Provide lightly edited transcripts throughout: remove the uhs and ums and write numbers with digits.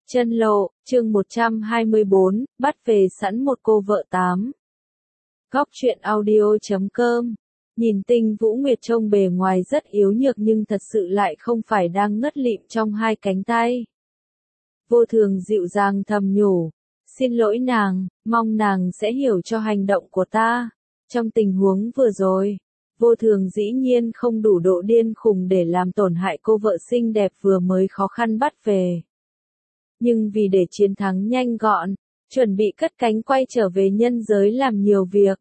Chân lộ, chương 124, bắt về sẵn một cô vợ tám. Góc truyện audio.com. Nhìn Tinh Vũ Nguyệt trông bề ngoài rất yếu nhược nhưng thật sự lại không phải đang ngất lịm trong hai cánh tay. Vô Thường dịu dàng thầm nhủ, xin lỗi nàng, mong nàng sẽ hiểu cho hành động của ta. Trong tình huống vừa rồi, Vô Thường dĩ nhiên không đủ độ điên khùng để làm tổn hại cô vợ xinh đẹp vừa mới khó khăn bắt về. Nhưng vì để chiến thắng nhanh gọn, chuẩn bị cất cánh quay trở về nhân giới làm nhiều việc,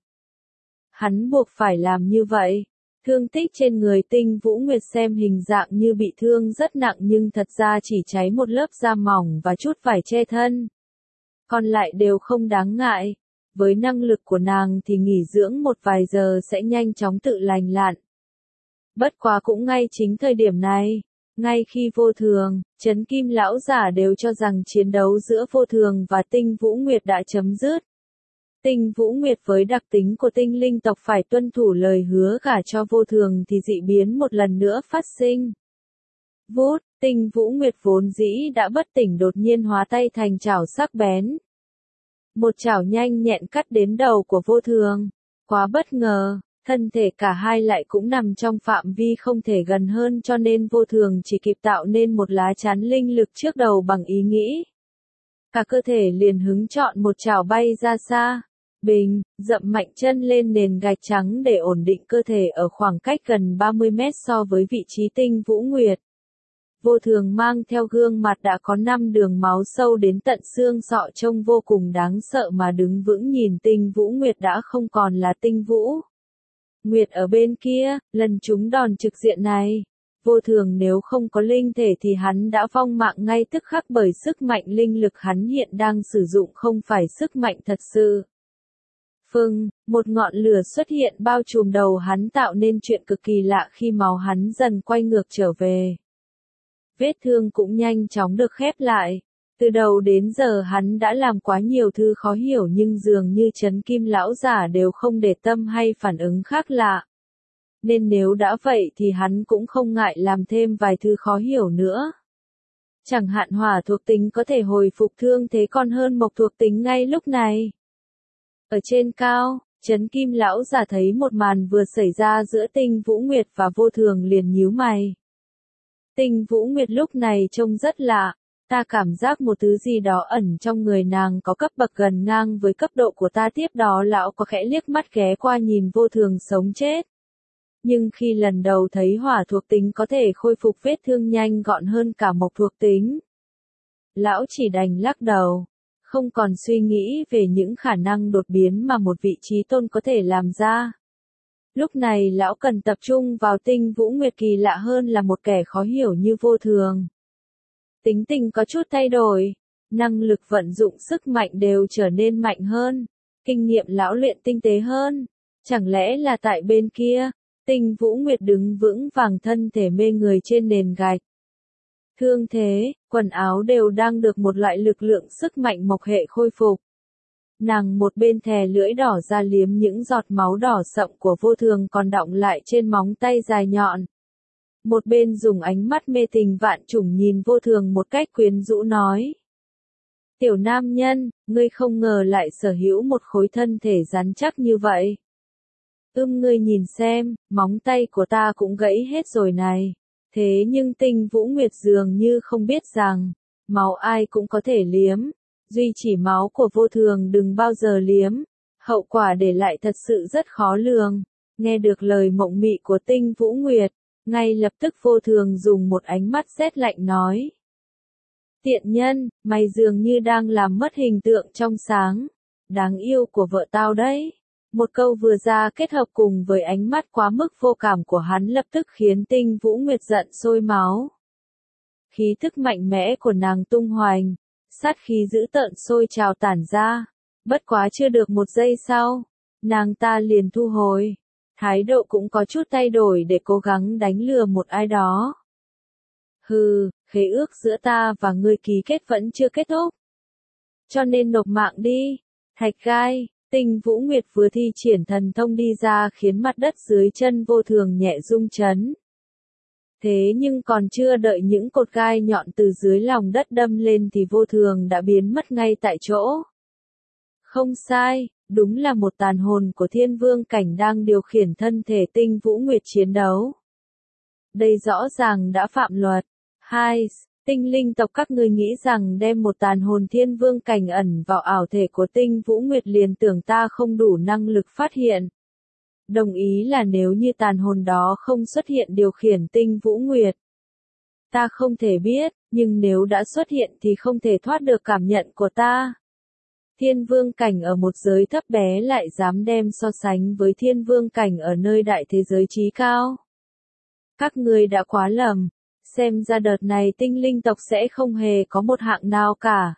hắn buộc phải làm như vậy. Thương tích trên người Tinh Vũ Nguyệt xem hình dạng như bị thương rất nặng nhưng thật ra chỉ cháy một lớp da mỏng và chút vải che thân. Còn lại đều không đáng ngại. Với năng lực của nàng thì nghỉ dưỡng một vài giờ sẽ nhanh chóng tự lành lặn. Bất quá cũng ngay chính thời điểm này, ngay khi Vô Thường, Trấn Kim lão giả đều cho rằng chiến đấu giữa Vô Thường và Tinh Vũ Nguyệt đã chấm dứt. Tinh Vũ Nguyệt với đặc tính của tinh linh tộc phải tuân thủ lời hứa gả cho Vô Thường thì dị biến một lần nữa phát sinh. Vút, Tinh Vũ Nguyệt vốn dĩ đã bất tỉnh đột nhiên hóa tay thành chảo sắc bén. Một chảo nhanh nhẹn cắt đến đầu của Vô Thường. Quá bất ngờ, thân thể cả hai lại cũng nằm trong phạm vi không thể gần hơn cho nên Vô Thường chỉ kịp tạo nên một lá chắn linh lực trước đầu bằng ý nghĩ. Cả cơ thể liền hứng chọn một chảo bay ra xa. Bình, dậm mạnh chân lên nền gạch trắng để ổn định cơ thể ở khoảng cách gần 30 mét so với vị trí Tinh Vũ Nguyệt. Vô Thường mang theo gương mặt đã có 5 đường máu sâu đến tận xương sọ trông vô cùng đáng sợ mà đứng vững nhìn Tinh Vũ Nguyệt đã không còn là Tinh Vũ Nguyệt ở bên kia. Lần trúng đòn trực diện này, Vô Thường nếu không có linh thể thì hắn đã vong mạng ngay tức khắc bởi sức mạnh linh lực hắn hiện đang sử dụng không phải sức mạnh thật sự. Phừng, một ngọn lửa xuất hiện bao trùm đầu hắn tạo nên chuyện cực kỳ lạ khi máu hắn dần quay ngược trở về. Vết thương cũng nhanh chóng được khép lại. Từ đầu đến giờ hắn đã làm quá nhiều thứ khó hiểu nhưng dường như Trấn Kim lão giả đều không để tâm hay phản ứng khác lạ. Nên nếu đã vậy thì hắn cũng không ngại làm thêm vài thứ khó hiểu nữa. Chẳng hạn hỏa thuộc tính có thể hồi phục thương thế còn hơn mộc thuộc tính ngay lúc này. Ở trên cao, Trấn Kim lão giả thấy một màn vừa xảy ra giữa Tinh Vũ Nguyệt và Vô Thường liền nhíu mày. Tinh Vũ Nguyệt lúc này trông rất lạ, ta cảm giác một thứ gì đó ẩn trong người nàng có cấp bậc gần ngang với cấp độ của ta. Tiếp đó lão có khẽ liếc mắt ghé qua nhìn Vô Thường sống chết. Nhưng khi lần đầu thấy hỏa thuộc tính có thể khôi phục vết thương nhanh gọn hơn cả mộc thuộc tính, lão chỉ đành lắc đầu, không còn suy nghĩ về những khả năng đột biến mà một vị trí tôn có thể làm ra. Lúc này lão cần tập trung vào Tinh Vũ Nguyệt kỳ lạ hơn là một kẻ khó hiểu như Vô Thường. Tính tình có chút thay đổi, năng lực vận dụng sức mạnh đều trở nên mạnh hơn, kinh nghiệm lão luyện tinh tế hơn. Chẳng lẽ là tại bên kia, Tinh Vũ Nguyệt đứng vững vàng thân thể mê người trên nền gạch. Thương thế, quần áo đều đang được một loại lực lượng sức mạnh mộc hệ khôi phục. Nàng một bên thè lưỡi đỏ ra liếm những giọt máu đỏ sậm của Vô Thường còn đọng lại trên móng tay dài nhọn. Một bên dùng ánh mắt mê tình vạn trùng nhìn Vô Thường một cách quyến rũ nói. Tiểu nam nhân, ngươi không ngờ lại sở hữu một khối thân thể rắn chắc như vậy. Ngươi nhìn xem, móng tay của ta cũng gãy hết rồi này. Thế nhưng Tinh Vũ Nguyệt dường như không biết rằng, máu ai cũng có thể liếm. Duy chỉ máu của Vô Thường đừng bao giờ liếm. Hậu quả để lại thật sự rất khó lường. Nghe được lời mộng mị của Tinh Vũ Nguyệt, ngay lập tức Vô Thường dùng một ánh mắt rét lạnh nói. Tiện nhân, mày dường như đang làm mất hình tượng trong sáng, đáng yêu của vợ tao đấy. Một câu vừa ra kết hợp cùng với ánh mắt quá mức vô cảm của hắn lập tức khiến Tinh Vũ Nguyệt giận sôi máu. Khí thức mạnh mẽ của nàng tung hoành, sát khí dữ tợn sôi trào tản ra. Bất quá chưa được một giây sau, nàng ta liền thu hồi. Thái độ cũng có chút thay đổi để cố gắng đánh lừa một ai đó. Hừ, khế ước giữa ta và ngươi ký kết vẫn chưa kết thúc. Cho nên nộp mạng đi. Thạch gai, Tinh Vũ Nguyệt vừa thi triển thần thông đi ra khiến mặt đất dưới chân Vô Thường nhẹ rung chấn. Thế nhưng còn chưa đợi những cột gai nhọn từ dưới lòng đất đâm lên thì vô thường đã biến mất ngay tại chỗ. Không sai, đúng là một tàn hồn của thiên vương cảnh đang điều khiển thân thể Tinh Vũ Nguyệt chiến đấu. Đây rõ ràng đã phạm luật. Hai, tinh linh tộc các ngươi nghĩ rằng đem một tàn hồn thiên vương cảnh ẩn vào ảo thể của Tinh Vũ Nguyệt liền tưởng ta không đủ năng lực phát hiện. Đồng ý là nếu như tàn hồn đó không xuất hiện điều khiển Tinh Vũ Nguyệt. Ta không thể biết, nhưng nếu đã xuất hiện thì không thể thoát được cảm nhận của ta. Thiên vương cảnh ở một giới thấp bé lại dám đem so sánh với thiên vương cảnh ở nơi đại thế giới chí cao. Các ngươi đã quá lầm, xem ra đợt này tinh linh tộc sẽ không hề có một hạng nào cả.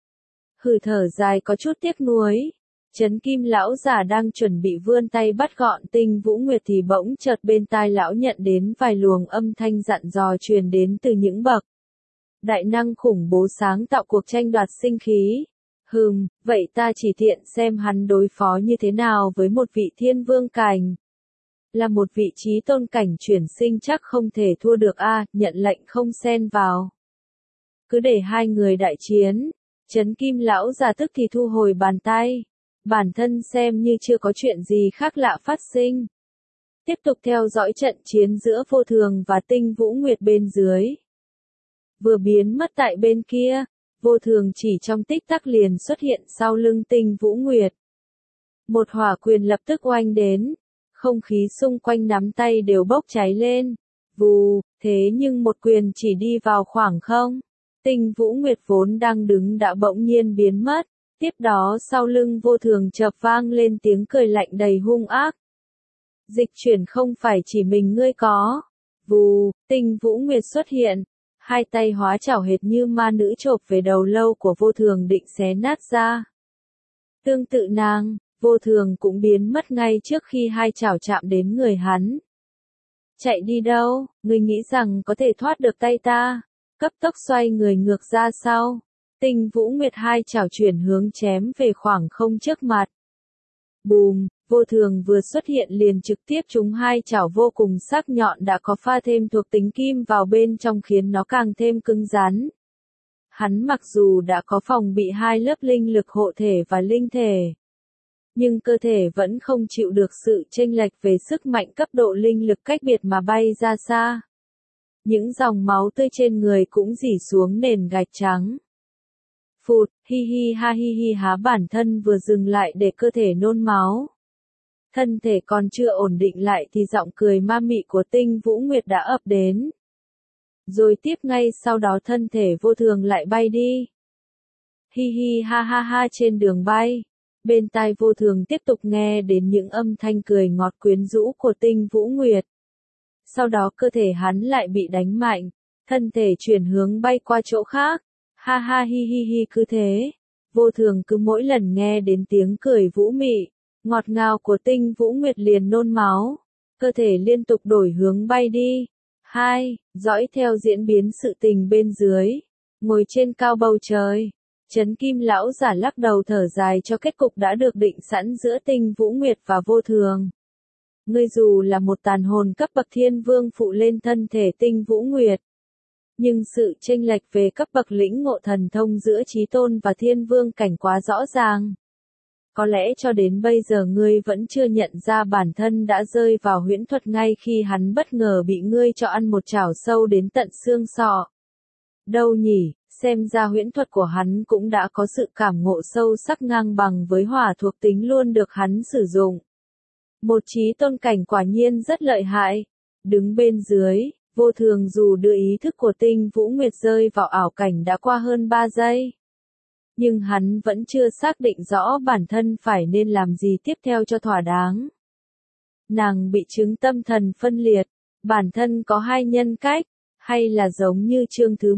Hừ thở dài có chút tiếc nuối. Trấn Kim lão giả đang chuẩn bị vươn tay bắt gọn Tinh Vũ Nguyệt thì bỗng chợt bên tai lão nhận đến vài luồng âm thanh dặn dò truyền đến từ những bậc đại năng khủng bố sáng tạo cuộc tranh đoạt sinh khí. Vậy ta chỉ tiện xem hắn đối phó như thế nào với một vị thiên vương cảnh. Là một vị trí tôn cảnh chuyển sinh chắc không thể thua được nhận lệnh không xen vào. Cứ để hai người đại chiến. Trấn Kim lão giả tức thì thu hồi bàn tay. Bản thân xem như chưa có chuyện gì khác lạ phát sinh. Tiếp tục theo dõi trận chiến giữa vô thường và Tinh Vũ Nguyệt bên dưới. Vừa biến mất tại bên kia, vô thường chỉ trong tích tắc liền xuất hiện sau lưng Tinh Vũ Nguyệt. Một hỏa quyền lập tức oanh đến, không khí xung quanh nắm tay đều bốc cháy lên. Vù, thế nhưng một quyền chỉ đi vào khoảng không. Tinh Vũ Nguyệt vốn đang đứng đã bỗng nhiên biến mất. Tiếp đó sau lưng vô thường chợt vang lên tiếng cười lạnh đầy hung ác. Dịch chuyển không phải chỉ mình ngươi có. Vù, Tinh Vũ Nguyệt xuất hiện. Hai tay hóa chảo hệt như ma nữ chộp về đầu lâu của vô thường định xé nát ra. Tương tự nàng, vô thường cũng biến mất ngay trước khi hai chảo chạm đến người hắn. Chạy đi đâu, ngươi nghĩ rằng có thể thoát được tay ta? Cấp tốc xoay người ngược ra sau. Tinh Vũ Nguyệt hai chảo chuyển hướng chém về khoảng không trước mặt. Bùm, vô thường vừa xuất hiện liền trực tiếp trúng hai chảo vô cùng sắc nhọn đã có pha thêm thuộc tính kim vào bên trong khiến nó càng thêm cứng rắn. Hắn mặc dù đã có phòng bị hai lớp linh lực hộ thể và linh thể, nhưng cơ thể vẫn không chịu được sự chênh lệch về sức mạnh cấp độ linh lực cách biệt mà bay ra xa. Những dòng máu tươi trên người cũng rỉ xuống nền gạch trắng. Phụt, hi hi há bản thân vừa dừng lại để cơ thể nôn máu. Thân thể còn chưa ổn định lại thì giọng cười ma mị của Tinh Vũ Nguyệt đã ập đến. Rồi tiếp ngay sau đó thân thể vô thường lại bay đi. Hi hi ha trên đường bay. Bên tai vô thường tiếp tục nghe đến những âm thanh cười ngọt quyến rũ của Tinh Vũ Nguyệt. Sau đó cơ thể hắn lại bị đánh mạnh, thân thể chuyển hướng bay qua chỗ khác. Ha hi cứ thế. Vô thường cứ mỗi lần nghe đến tiếng cười vũ mị, ngọt ngào của Tinh Vũ Nguyệt liền nôn máu. Cơ thể liên tục đổi hướng bay đi. Dõi theo diễn biến sự tình bên dưới. Ngồi trên cao bầu trời. Trấn Kim lão giả lắc đầu thở dài cho kết cục đã được định sẵn giữa Tinh Vũ Nguyệt và vô thường. Ngươi dù là một tàn hồn cấp bậc thiên vương phụ lên thân thể Tinh Vũ Nguyệt. Nhưng sự chênh lệch về cấp bậc lĩnh ngộ thần thông giữa chí tôn và thiên vương cảnh quá rõ ràng. Có lẽ cho đến bây giờ ngươi vẫn chưa nhận ra bản thân đã rơi vào huyễn thuật ngay khi hắn bất ngờ bị ngươi cho ăn một chảo sâu đến tận xương sọ. Đâu nhỉ, xem ra huyễn thuật của hắn cũng đã có sự cảm ngộ sâu sắc ngang bằng với hỏa thuộc tính luôn được hắn sử dụng. Một chí tôn cảnh quả nhiên rất lợi hại. Đứng bên dưới, vô thường dù đưa ý thức của Tinh Vũ Nguyệt rơi vào ảo cảnh đã qua hơn 3 giây. Nhưng hắn vẫn chưa xác định rõ bản thân phải nên làm gì tiếp theo cho thỏa đáng. Nàng bị chứng tâm thần phân liệt, bản thân có hai nhân cách, hay là giống như chương thứ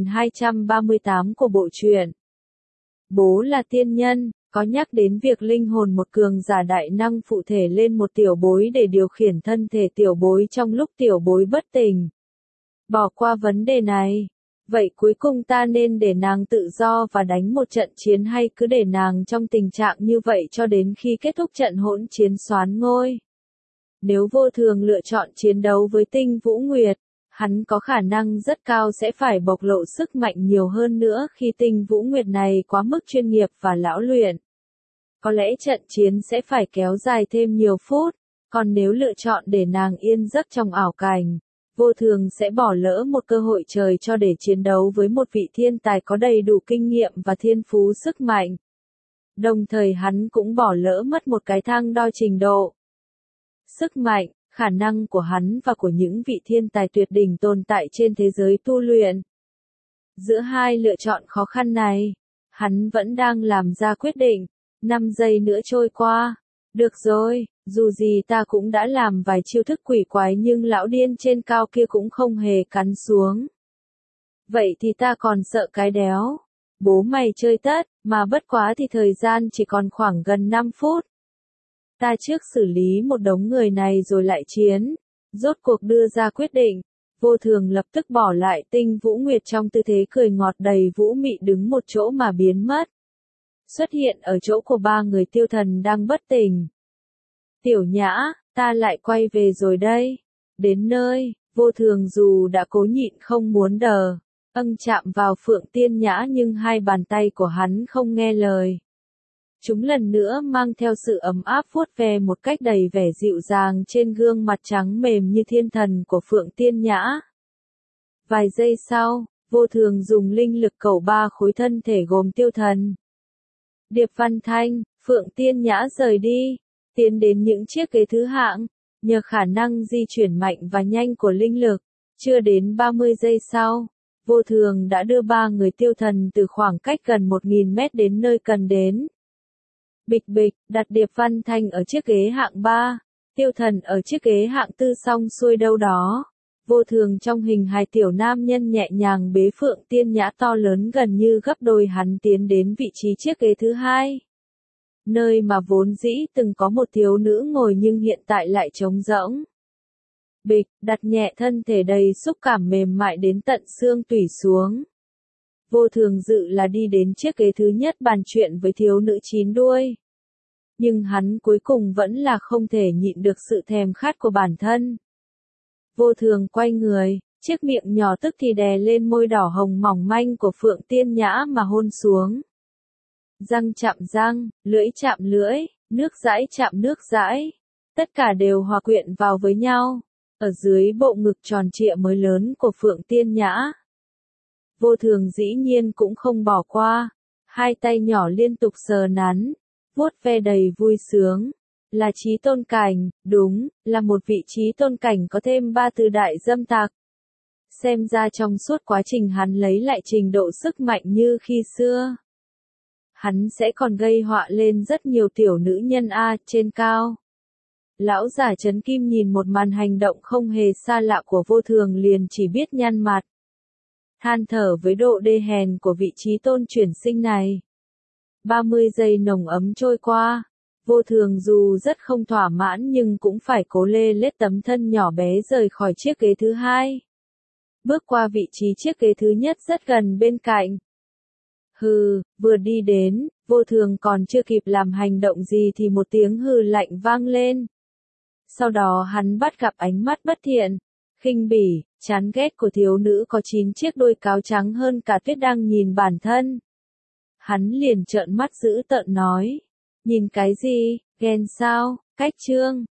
1238 của bộ truyện. Bố là tiên nhân, có nhắc đến việc linh hồn một cường giả đại năng phụ thể lên một tiểu bối để điều khiển thân thể tiểu bối trong lúc tiểu bối bất tỉnh. Bỏ qua vấn đề này. Vậy cuối cùng ta nên để nàng tự do và đánh một trận chiến hay cứ để nàng trong tình trạng như vậy cho đến khi kết thúc trận hỗn chiến soán ngôi? Nếu vô thường lựa chọn chiến đấu với Tinh Vũ Nguyệt, hắn có khả năng rất cao sẽ phải bộc lộ sức mạnh nhiều hơn nữa khi tinh Vũ Nguyệt này quá mức chuyên nghiệp và lão luyện. Có lẽ trận chiến sẽ phải kéo dài thêm nhiều phút, còn nếu lựa chọn để nàng yên giấc trong ảo cảnh, Vô Thường sẽ bỏ lỡ một cơ hội trời cho để chiến đấu với một vị thiên tài có đầy đủ kinh nghiệm và thiên phú sức mạnh. Đồng thời hắn cũng bỏ lỡ mất một cái thang đo trình độ sức mạnh, khả năng của hắn và của những vị thiên tài tuyệt đỉnh tồn tại trên thế giới tu luyện. Giữa hai lựa chọn khó khăn này, hắn vẫn đang làm ra quyết định. 5 giây nữa trôi qua. Được rồi, dù gì ta cũng đã làm vài chiêu thức quỷ quái nhưng lão điên trên cao kia cũng không hề cắn xuống. Vậy thì ta còn sợ cái đéo. Bố mày chơi tất, mà bất quá thì thời gian chỉ còn khoảng gần 5 phút. Ta trước xử lý một đống người này rồi lại chiến. Rốt cuộc đưa ra quyết định. Vô Thường lập tức bỏ lại tinh Vũ Nguyệt trong tư thế cười ngọt đầy vũ mị đứng một chỗ mà biến mất. Xuất hiện ở chỗ của 3 người Tiêu Thần đang bất tỉnh. Tiểu Nhã, ta lại quay về rồi đây. Đến nơi, Vô Thường dù đã cố nhịn không muốn đờ, chạm vào Phượng Tiên Nhã nhưng hai bàn tay của hắn không nghe lời. Chúng lần nữa mang theo sự ấm áp vuốt ve một cách đầy vẻ dịu dàng trên gương mặt trắng mềm như thiên thần của Phượng Tiên Nhã. Vài giây sau, Vô Thường dùng linh lực cầu 3 khối thân thể gồm Tiêu Thần, Điệp Văn Thanh, Phượng Tiên Nhã rời đi, tiến đến những chiếc ghế thứ hạng, nhờ khả năng di chuyển mạnh và nhanh của linh lực, chưa đến 30 giây sau, Vô Thường đã đưa 3 người Tiêu Thần từ khoảng cách gần 1000 mét đến nơi cần đến. Bịch bịch, đặt Điệp Văn Thanh ở chiếc ghế hạng 3, Tiêu Thần ở chiếc ghế hạng 4 xong xuôi đâu đó. Vô Thường trong hình hài tiểu nam nhân nhẹ nhàng bế Phượng Tiên Nhã to lớn gần như gấp đôi hắn tiến đến vị trí chiếc ghế thứ 2. Nơi mà vốn dĩ từng có một thiếu nữ ngồi nhưng hiện tại lại trống rỗng. Bịch, đặt nhẹ thân thể đầy xúc cảm mềm mại đến tận xương tủy xuống. Vô Thường dự là đi đến chiếc ghế thứ nhất bàn chuyện với thiếu nữ 9 đuôi. Nhưng hắn cuối cùng vẫn là không thể nhịn được sự thèm khát của bản thân. Vô Thường quay người, chiếc miệng nhỏ tức thì đè lên môi đỏ hồng mỏng manh của Phượng Tiên Nhã mà hôn xuống. Răng chạm răng, lưỡi chạm lưỡi, nước dãi chạm nước dãi. Tất cả đều hòa quyện vào với nhau, ở dưới bộ ngực tròn trịa mới lớn của Phượng Tiên Nhã. Vô Thường dĩ nhiên cũng không bỏ qua, hai tay nhỏ liên tục sờ nắn, vuốt ve đầy vui sướng. Là trí tôn cảnh, đúng, là một vị trí tôn cảnh có thêm 3 từ đại dâm tặc. Xem ra trong suốt quá trình hắn lấy lại trình độ sức mạnh như khi xưa, hắn sẽ còn gây họa lên rất nhiều tiểu nữ nhân trên cao. Lão giả Trấn Kim nhìn một màn hành động không hề xa lạ của Vô Thường liền chỉ biết nhăn mặt. Than thở với độ đê hèn của vị trí tôn chuyển sinh này. 30 giây nồng ấm trôi qua. Vô Thường dù rất không thỏa mãn nhưng cũng phải cố lê lết tấm thân nhỏ bé rời khỏi chiếc ghế thứ 2. Bước qua vị trí chiếc ghế thứ nhất rất gần bên cạnh. Hừ, vừa đi đến, Vô Thường còn chưa kịp làm hành động gì thì một tiếng hừ lạnh vang lên. Sau đó hắn bắt gặp ánh mắt bất thiện, khinh bỉ, chán ghét của thiếu nữ có 9 chiếc đuôi cáo trắng hơn cả tuyết đang nhìn bản thân. Hắn liền trợn mắt dữ tợn nói. Nhìn cái gì, ghen sao, cách trương.